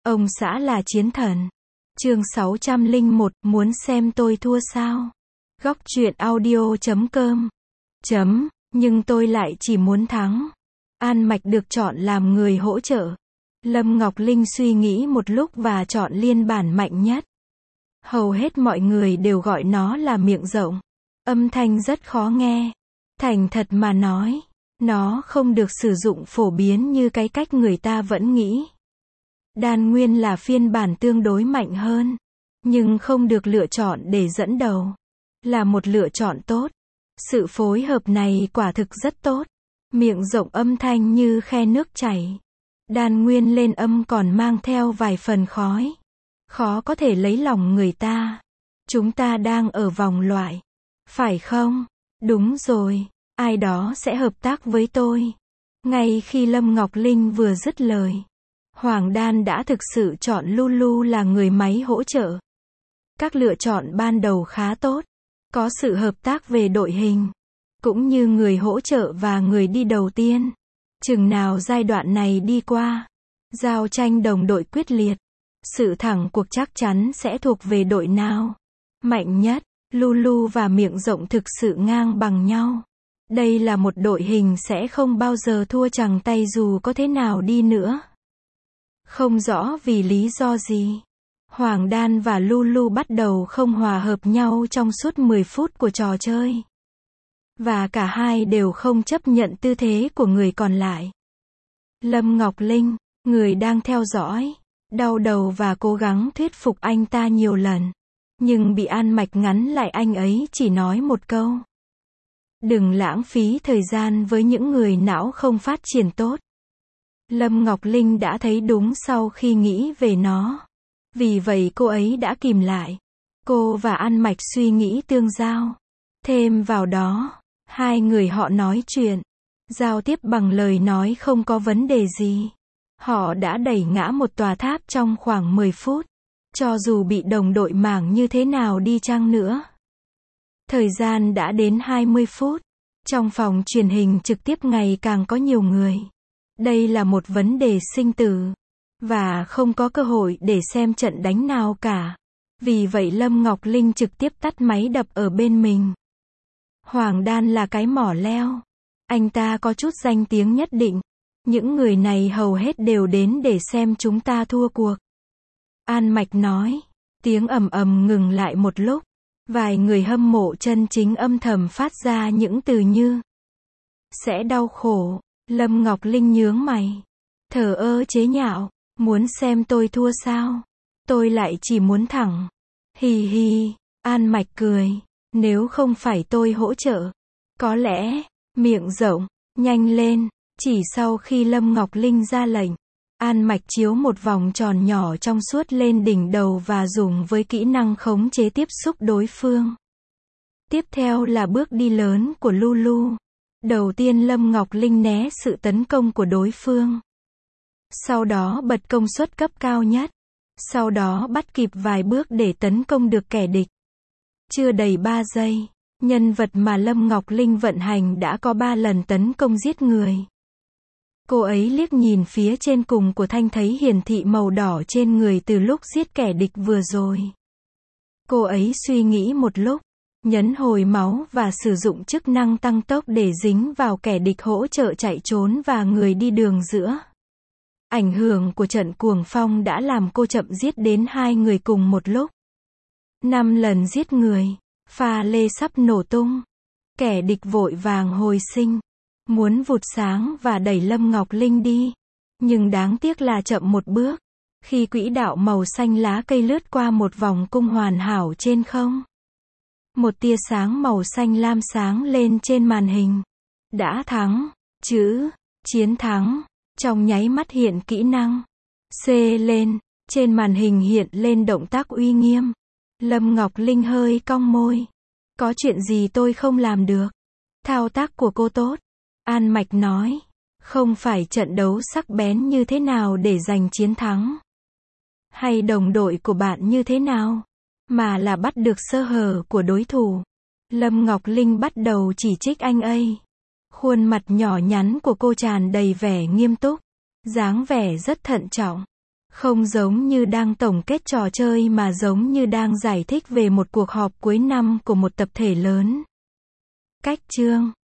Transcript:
Ông xã là chiến thần. Chương 601, muốn xem tôi thua sao? Góc truyện audio.com. Nhưng tôi lại chỉ muốn thắng. An Mạch được chọn làm người hỗ trợ. Lâm Ngọc Linh suy nghĩ một lúc và chọn liên bản mạnh nhất. Hầu hết mọi người đều gọi nó là miệng rộng. Âm thanh rất khó nghe. Thành thật mà nói, nó không được sử dụng phổ biến như cái cách người ta vẫn nghĩ. Đan Nguyên là phiên bản tương đối mạnh hơn, nhưng không được lựa chọn để dẫn đầu. Là một lựa chọn tốt. Sự phối hợp này quả thực rất tốt. Miệng rộng âm thanh như khe nước chảy. Đan Nguyên lên âm còn mang theo vài phần khói. Khó có thể lấy lòng người ta. Chúng ta đang ở vòng loại. Phải không? Đúng rồi. Ai đó sẽ hợp tác với tôi. Ngay khi Lâm Ngọc Linh vừa dứt lời, Hoàng Đan đã thực sự chọn Lulu là người máy hỗ trợ. Các lựa chọn ban đầu khá tốt. Có sự hợp tác về đội hình, cũng như người hỗ trợ và người đi đầu tiên. Chừng nào giai đoạn này đi qua, giao tranh đồng đội quyết liệt, sự thắng cuộc chắc chắn sẽ thuộc về đội nào mạnh nhất. Lulu và miệng rộng thực sự ngang bằng nhau. Đây là một đội hình sẽ không bao giờ thua chằng tay dù có thế nào đi nữa. Không rõ vì lý do gì, Hoàng Đan và Lulu bắt đầu không hòa hợp nhau trong suốt 10 phút của trò chơi. Và cả hai đều không chấp nhận tư thế của người còn lại. Lâm Ngọc Linh, người đang theo dõi, đau đầu và cố gắng thuyết phục anh ta nhiều lần. Nhưng bị An Mạch ngắn lại, anh ấy chỉ nói một câu. Đừng lãng phí thời gian với những người não không phát triển tốt. Lâm Ngọc Linh đã thấy đúng sau khi nghĩ về nó. Vì vậy cô ấy đã kìm lại. Cô và An Mạch suy nghĩ tương giao. Thêm vào đó, hai người họ nói chuyện, giao tiếp bằng lời nói không có vấn đề gì. Họ đã đẩy ngã một tòa tháp trong khoảng 10 phút. Cho dù bị đồng đội mảng như thế nào đi chăng nữa. Thời gian đã đến 20 phút. Trong phòng truyền hình trực tiếp ngày càng có nhiều người. Đây là một vấn đề sinh tử. Và không có cơ hội để xem trận đánh nào cả. Vì vậy Lâm Ngọc Linh trực tiếp tắt máy đập ở bên mình. Hoàng Đan là cái mỏ leo. Anh ta có chút danh tiếng nhất định. Những người này hầu hết đều đến để xem chúng ta thua cuộc. An Mạch nói. Tiếng ầm ầm ngừng lại một lúc. Vài người hâm mộ chân chính âm thầm phát ra những từ như sẽ đau khổ. Lâm Ngọc Linh nhướng mày. Thờ ơ chế nhạo. Muốn xem tôi thua sao? Tôi lại chỉ muốn thẳng. Hì hì. An Mạch cười. Nếu không phải tôi hỗ trợ, có lẽ, miệng rộng, nhanh lên. Chỉ sau khi Lâm Ngọc Linh ra lệnh, An Mạch chiếu một vòng tròn nhỏ trong suốt lên đỉnh đầu và dùng với kỹ năng khống chế tiếp xúc đối phương. Tiếp theo là bước đi lớn của Lulu. Đầu tiên Lâm Ngọc Linh né sự tấn công của đối phương. Sau đó bật công suất cấp cao nhất. Sau đó bắt kịp vài bước để tấn công được kẻ địch. Chưa đầy 3 giây, nhân vật mà Lâm Ngọc Linh vận hành đã có 3 lần tấn công giết người. Cô ấy liếc nhìn phía trên cùng của thanh thấy hiển thị màu đỏ trên người từ lúc giết kẻ địch vừa rồi. Cô ấy suy nghĩ một lúc, nhấn hồi máu và sử dụng chức năng tăng tốc để dính vào kẻ địch hỗ trợ chạy trốn và người đi đường giữa. Ảnh hưởng của trận cuồng phong đã làm cô chậm giết đến 2 người cùng một lúc. 5 lần giết người, pha lê sắp nổ tung. Kẻ địch vội vàng hồi sinh, muốn vụt sáng và đẩy Lâm Ngọc Linh đi. Nhưng đáng tiếc là chậm một bước. Khi quỹ đạo màu xanh lá cây lướt qua một vòng cung hoàn hảo trên không. Một tia sáng màu xanh lam sáng lên trên màn hình. Đã thắng. Chữ chiến thắng. Trong nháy mắt hiện kỹ năng C lên. Trên màn hình hiện lên động tác uy nghiêm. Lâm Ngọc Linh hơi cong môi. Có chuyện gì tôi không làm được? Thao tác của cô tốt. An Mạch nói. Không phải trận đấu sắc bén như thế nào để giành chiến thắng. Hay đồng đội của bạn như thế nào. Mà là bắt được sơ hở của đối thủ. Lâm Ngọc Linh bắt đầu chỉ trích anh ấy. Khuôn mặt nhỏ nhắn của cô tràn đầy vẻ nghiêm túc. Dáng vẻ rất thận trọng. Không giống như đang tổng kết trò chơi mà giống như đang giải thích về một cuộc họp cuối năm của một tập thể lớn. Cách chương